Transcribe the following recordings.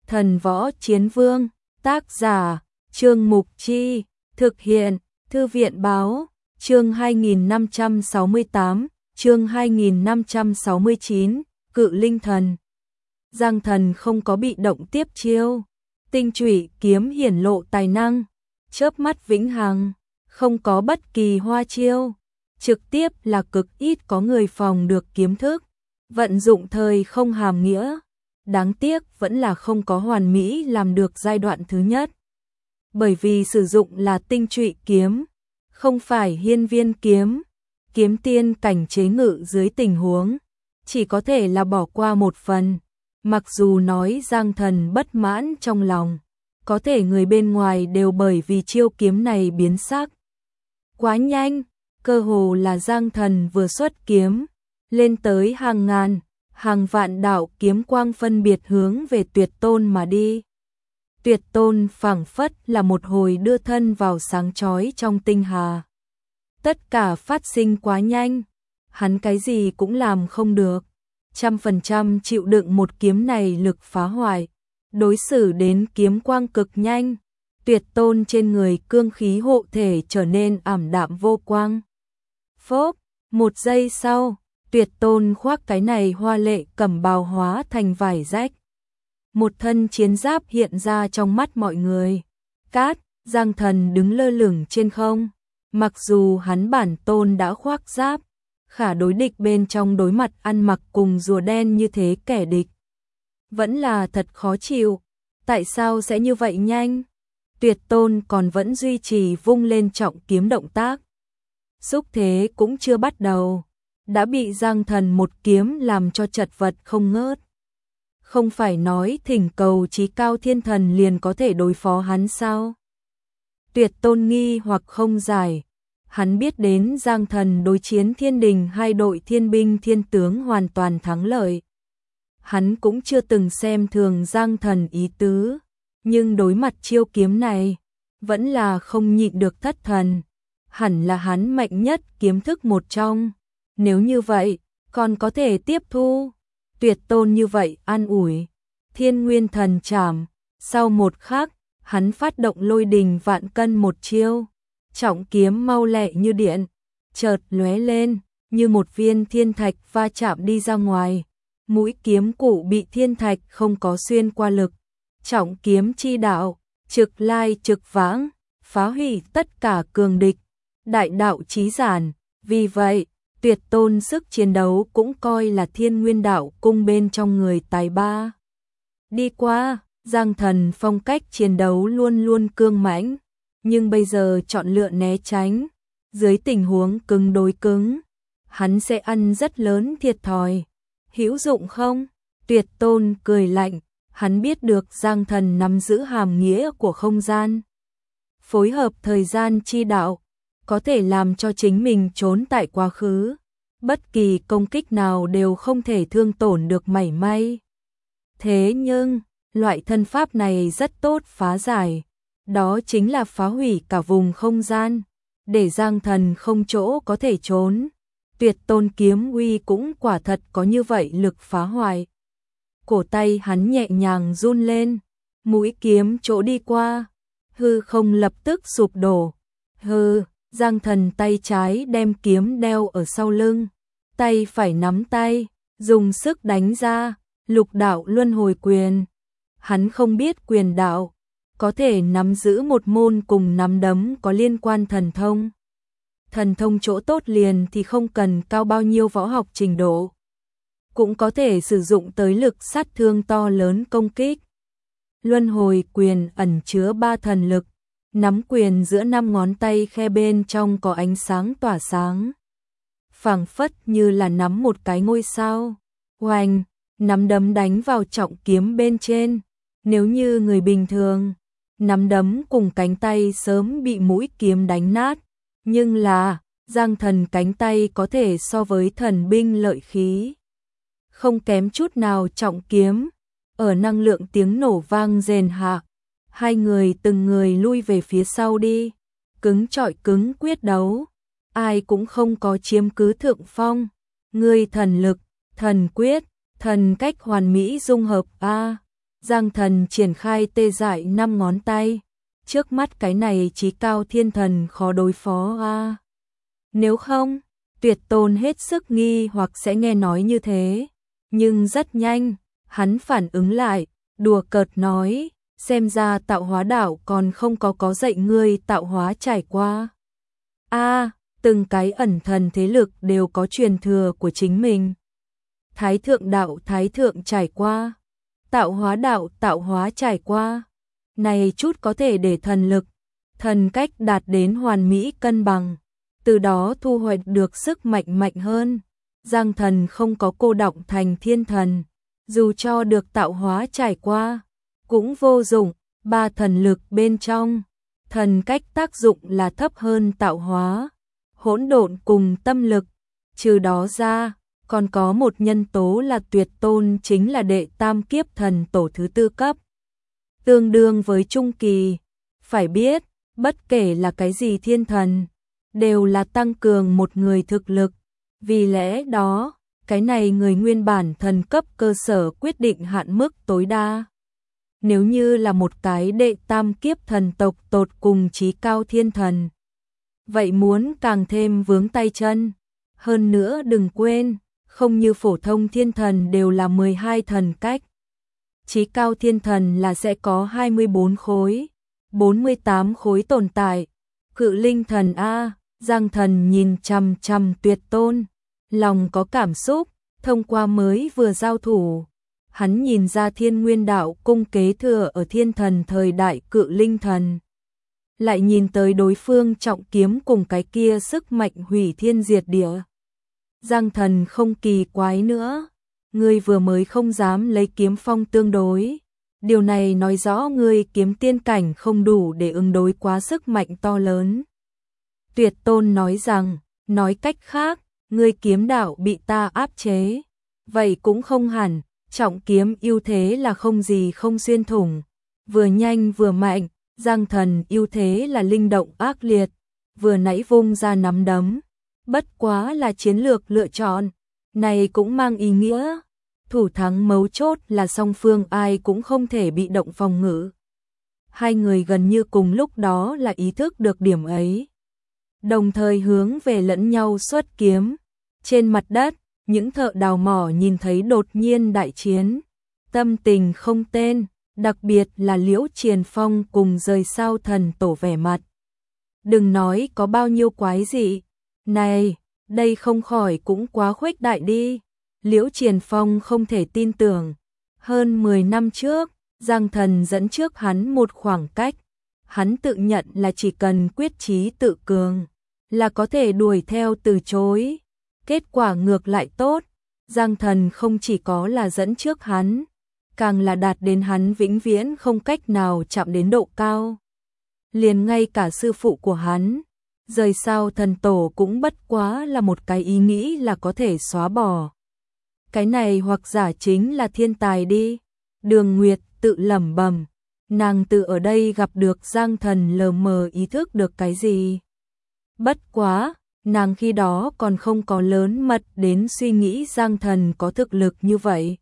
Thần Võ Chiến Vương, tác giả, Trương Mục Chi, thực hiện, Thư viện Báo, chương 2568, chương 2569, Cự Linh Thần. Giang Thần không có bị động tiếp chiêu, tinh chủy kiếm hiển lộ tài năng, chớp mắt vĩnh hằng, không có bất kỳ hoa chiêu, trực tiếp là cực ít có người phòng được kiếm thức, vận dụng thời không hàm nghĩa. Đáng tiếc vẫn là không có hoàn mỹ làm được giai đoạn thứ nhất. Bởi vì sử dụng là tinh chủy kiếm, không phải hiên viên kiếm, kiếm tiên cảnh chế ngự dưới tình huống, chỉ có thể là bỏ qua một phần. Mặc dù nói Giang Thần bất mãn trong lòng, có thể người bên ngoài đều bởi vì chiêu kiếm này biến sắc. Quá nhanh, cơ hồ là Giang Thần vừa xuất kiếm, lên tới hàng ngàn, hàng vạn đạo kiếm quang phân biệt hướng về Tuyệt Tôn mà đi. Tuyệt Tôn phảng phất là một hồi đưa thân vào sáng chói trong tinh hà. Tất cả phát sinh quá nhanh, hắn cái gì cũng làm không được, 100% chịu đựng một kiếm này lực phá hoại, đối xử đến kiếm quang cực nhanh. Tuyệt Tôn trên người cương khí hộ thể trở nên ảm đạm vô quang. Phốp, một giây sau, Tuyệt Tôn khoác cái này hoa lệ cẩm bào hóa thành vải rách. Một thân chiến giáp hiện ra trong mắt mọi người. Cát, Giang Thần đứng lơ lửng trên không. Mặc dù hắn bản tôn đã khoác giáp, khả đối địch bên trong đối mặt ăn mặc cùng rùa đen như thế kẻ địch. Vẫn là thật khó chịu. Tại sao sẽ như vậy nhanh? Tuyệt Tôn còn vẫn duy trì vung lên trọng kiếm động tác. Xúc thế cũng chưa bắt đầu, đã bị Giang Thần một kiếm làm cho chật vật không ngớt. Không phải nói thỉnh cầu chí cao thiên thần liền có thể đối phó hắn sao? Tuyệt Tôn nghi hoặc không giải. Hắn biết đến Giang Thần đối chiến thiên đình hai đội thiên binh thiên tướng hoàn toàn thắng lợi. Hắn cũng chưa từng xem thường Giang Thần ý tứ, nhưng đối mặt chiêu kiếm này, vẫn là không nhịn được thất thần. Hẳn là hắn mạnh nhất kiếm thức một trong. Nếu như vậy, còn có thể tiếp thu. Tuyệt Tôn như vậy an ủi. Thiên Nguyên Thần Trảm, sau một khắc, hắn phát động lôi đình vạn cân một chiêu. Trọng kiếm mau lẹ như điện, chợt lóe lên, như một viên thiên thạch va chạm đi ra ngoài. Mũi kiếm cụ bị thiên thạch không có xuyên qua lực. Trọng kiếm chi đạo, trực lai trực vãng, phá hủy tất cả cường địch. Đại đạo chí giản, vì vậy, Tuyệt Tôn sức chiến đấu cũng coi là Thiên Nguyên Đạo cung bên trong người tài ba. Đi qua, Giang Thần phong cách chiến đấu luôn luôn cương mãnh, nhưng bây giờ chọn lựa né tránh, dưới tình huống cứng đối cứng, hắn sẽ ăn rất lớn thiệt thòi. Hữu dụng không? Tuyệt Tôn cười lạnh, hắn biết được Giang Thần nắm giữ hàm nghĩa của không gian. Phối hợp thời gian chi đạo, có thể làm cho chính mình trốn tại quá khứ. Bất kỳ công kích nào đều không thể thương tổn được mảy may. Thế nhưng, loại thân pháp này rất tốt phá giải. Đó chính là phá hủy cả vùng không gian, để Giang Thần không chỗ có thể trốn. Tuyệt Tôn kiếm uy cũng quả thật có như vậy lực phá hoại. Cổ tay hắn nhẹ nhàng run lên, mũi kiếm chỗ đi qua, hư không lập tức sụp đổ. Giang Thần tay trái đem kiếm đeo ở sau lưng, tay phải nắm tay, dùng sức đánh ra, lục đạo luân hồi quyền. Hắn không biết quyền đạo, có thể nắm giữ một môn cùng nắm đấm có liên quan thần thông. Thần thông chỗ tốt liền thì không cần cao bao nhiêu võ học trình độ, cũng có thể sử dụng tới lực sát thương to lớn công kích. Luân hồi quyền ẩn chứa 3 thần lực, nắm quyền giữa 5 ngón tay khe bên trong có ánh sáng tỏa sáng. Phảng phất như là nắm một cái ngôi sao. Oanh, nắm đấm đánh vào trọng kiếm bên trên. Nếu như người bình thường, nắm đấm cùng cánh tay sớm bị mũi kiếm đánh nát. Nhưng là, Giang Thần cánh tay có thể so với thần binh lợi khí. Không kém chút nào trọng kiếm. Ở năng lượng tiếng nổ vang rền hạ, hai người từng người lui về phía sau đi. Cứng chọi cứng quyết đấu. Ai cũng không có chiếm cứ thượng phong. Ngươi thần lực, thần quyết, thần cách hoàn mỹ dung hợp a. Giang Thần triển khai tê dại 5 ngón tay. Trước mắt cái này chí cao thiên thần khó đối phó a. Nếu không, Tuyệt Tôn hết sức nghi hoặc sẽ nghe nói như thế. Nhưng rất nhanh, hắn phản ứng lại, đùa cợt nói, xem ra tạo hóa đạo còn không có dạy ngươi tạo hóa trải qua. Từng cái ẩn thần thế lực đều có truyền thừa của chính mình. Thái thượng đạo thái thượng trải qua, tạo hóa đạo tạo hóa trải qua. Này chút có thể để thần lực, thần cách đạt đến hoàn mỹ cân bằng, từ đó thu hoạch được sức mạnh mạnh hơn. Giang Thần không có cô đọng thành thiên thần, dù cho được tạo hóa trải qua, cũng vô dụng. 3 thần lực bên trong, thần cách tác dụng là thấp hơn tạo hóa, hỗn độn cùng tâm lực. Trừ đó ra, còn có một nhân tố là Tuyệt Tôn, chính là đệ tam kiếp thần tổ thứ 4 cấp, tương đương với trung kỳ. Phải biết, bất kể là cái gì thiên thần, đều là tăng cường một người thực lực. Vì lẽ đó, cái này người nguyên bản thần cấp cơ sở quyết định hạn mức tối đa. Nếu như là một cái đệ tam kiếp thần tộc tột cùng chí cao thiên thần, vậy muốn càng thêm vướng tay chân. Hơn nữa đừng quên, không như phổ thông thiên thần đều là 12 thần cách. Chí cao thiên thần là sẽ có 24 khối, 48 khối tồn tại. Cự linh thần a. Giang Thần nhìn chằm chằm Tuyệt Tôn, lòng có cảm xúc. Thông qua mới vừa giao thủ, hắn nhìn ra Thiên Nguyên đạo cung kế thừa ở thiên thần thời đại cự linh thần. Lại nhìn tới đối phương trọng kiếm cùng cái kia sức mạnh hủy thiên diệt địa. Giang Thần không kỳ quái nữa, ngươi vừa mới không dám lấy kiếm phong tương đối. Điều này nói rõ ngươi kiếm tiên cảnh không đủ để ứng đối quá sức mạnh to lớn. Tuyệt Tôn nói rằng, nói cách khác, ngươi kiếm đạo bị ta áp chế. Vậy cũng không hẳn, trọng kiếm ưu thế là không gì không xuyên thủng. Vừa nhanh vừa mạnh, Giang Thần ưu thế là linh động ác liệt, vừa nãy vung ra nắm đấm. Bất quá là chiến lược lựa chọn, này cũng mang ý nghĩa. Thủ thắng mấu chốt là song phương ai cũng không thể bị động phòng ngự. Hai người gần như cùng lúc đó là ý thức được điểm ấy, đồng thời hướng về lẫn nhau xuất kiếm. Trên mặt đất, những thợ đào mỏ nhìn thấy đột nhiên đại chiến, tâm tình không tên, đặc biệt là Liễu Triền Phong cùng rời sao thần tổ vẻ mặt. Đừng nói có bao nhiêu quái dị, này, đây không khỏi cũng quá khuếch đại đi. Liễu Triền Phong không thể tin tưởng, hơn 10 năm trước, Giang Thần dẫn trước hắn một khoảng cách, hắn tự nhận là chỉ cần quyết chí tự cường, là có thể đuổi theo từ chối. Kết quả ngược lại tốt, Giang Thần không chỉ có là dẫn trước hắn, càng là đạt đến hắn vĩnh viễn không cách nào chạm đến độ cao. Liền ngay cả sư phụ của hắn, rời sao thần tổ cũng bất quá là một cái ý nghĩ là có thể xóa bỏ. Cái này hoặc giả chính là thiên tài đi. Đường Nguyệt tự lẩm bẩm, nàng tự ở đây gặp được Giang Thần lờ mờ ý thức được cái gì. Bất quá, nàng khi đó còn không có lớn mật đến suy nghĩ Giang Thần có thực lực như vậy.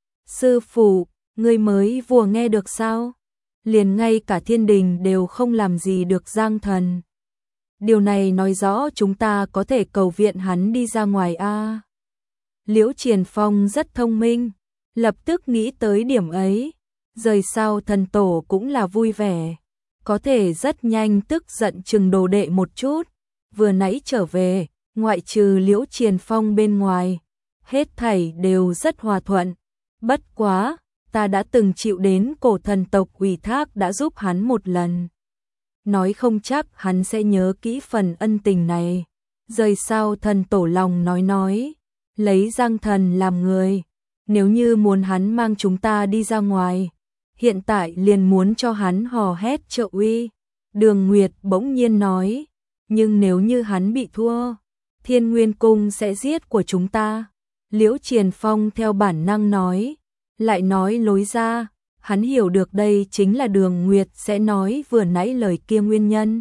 Sư phụ, ngươi mới vừa nghe được sao? Liền ngay cả thiên đình đều không làm gì được Giang Thần. Điều này nói rõ chúng ta có thể cầu viện hắn đi ra ngoài a. Liễu Triền Phong rất thông minh, lập tức nghĩ tới điểm ấy. Rời sao thần tổ cũng là vui vẻ, có thể rất nhanh tức giận chừng đồ đệ một chút. Vừa nãy trở về, ngoại trừ Liễu Triền Phong bên ngoài, hết thảy đều rất hòa thuận. Bất quá, ta đã từng chịu đến cổ thần tộc ủy thác đã giúp hắn một lần. Nói không chắc hắn sẽ nhớ kỹ phần ân tình này. Rời sao thần tổ lòng nói, lấy Giang Thần làm người, nếu như muốn hắn mang chúng ta đi ra ngoài, hiện tại liền muốn cho hắn hò hét trợ uy. Đường Nguyệt bỗng nhiên nói, nhưng nếu như hắn bị thua, Thiên Nguyên Cung sẽ giết của chúng ta. Liễu Triền Phong theo bản năng nói, lại nói lối ra, hắn hiểu được đây chính là Đường Nguyệt sẽ nói vừa nãy lời kia nguyên nhân.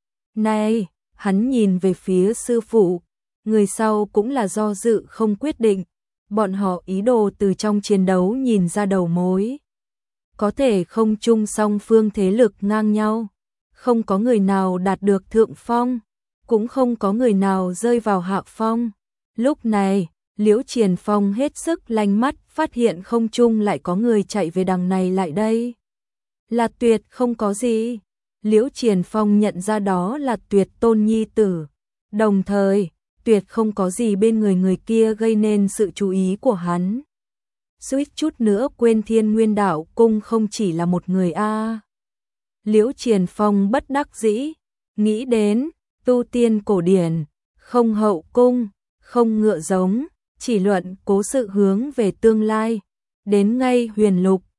Này, hắn nhìn về phía sư phụ, người sau cũng là do dự không quyết định, bọn họ ý đồ từ trong chiến đấu nhìn ra đầu mối. có thể không chung song phương thế lực ngang nhau, không có người nào đạt được thượng phong, cũng không có người nào rơi vào hạ phong. Lúc này, Liễu Triển Phong hết sức lanh mắt, phát hiện không trung lại có người chạy về đằng này lại đây. Là Tuyệt không có gì. Liễu Triển Phong nhận ra đó là Tuyệt tôn nhi tử. Đồng thời, Tuyệt không có gì bên người kia gây nên sự chú ý của hắn. Suýt chút nữa quên Thiên Nguyên Đạo Cung không chỉ là một người a. Liễu Triển Phong bất đắc dĩ, nghĩ đến tu tiên cổ điển, không hậu cung, không ngựa giống, chỉ luận cố sự hướng về tương lai, đến ngay huyền lục,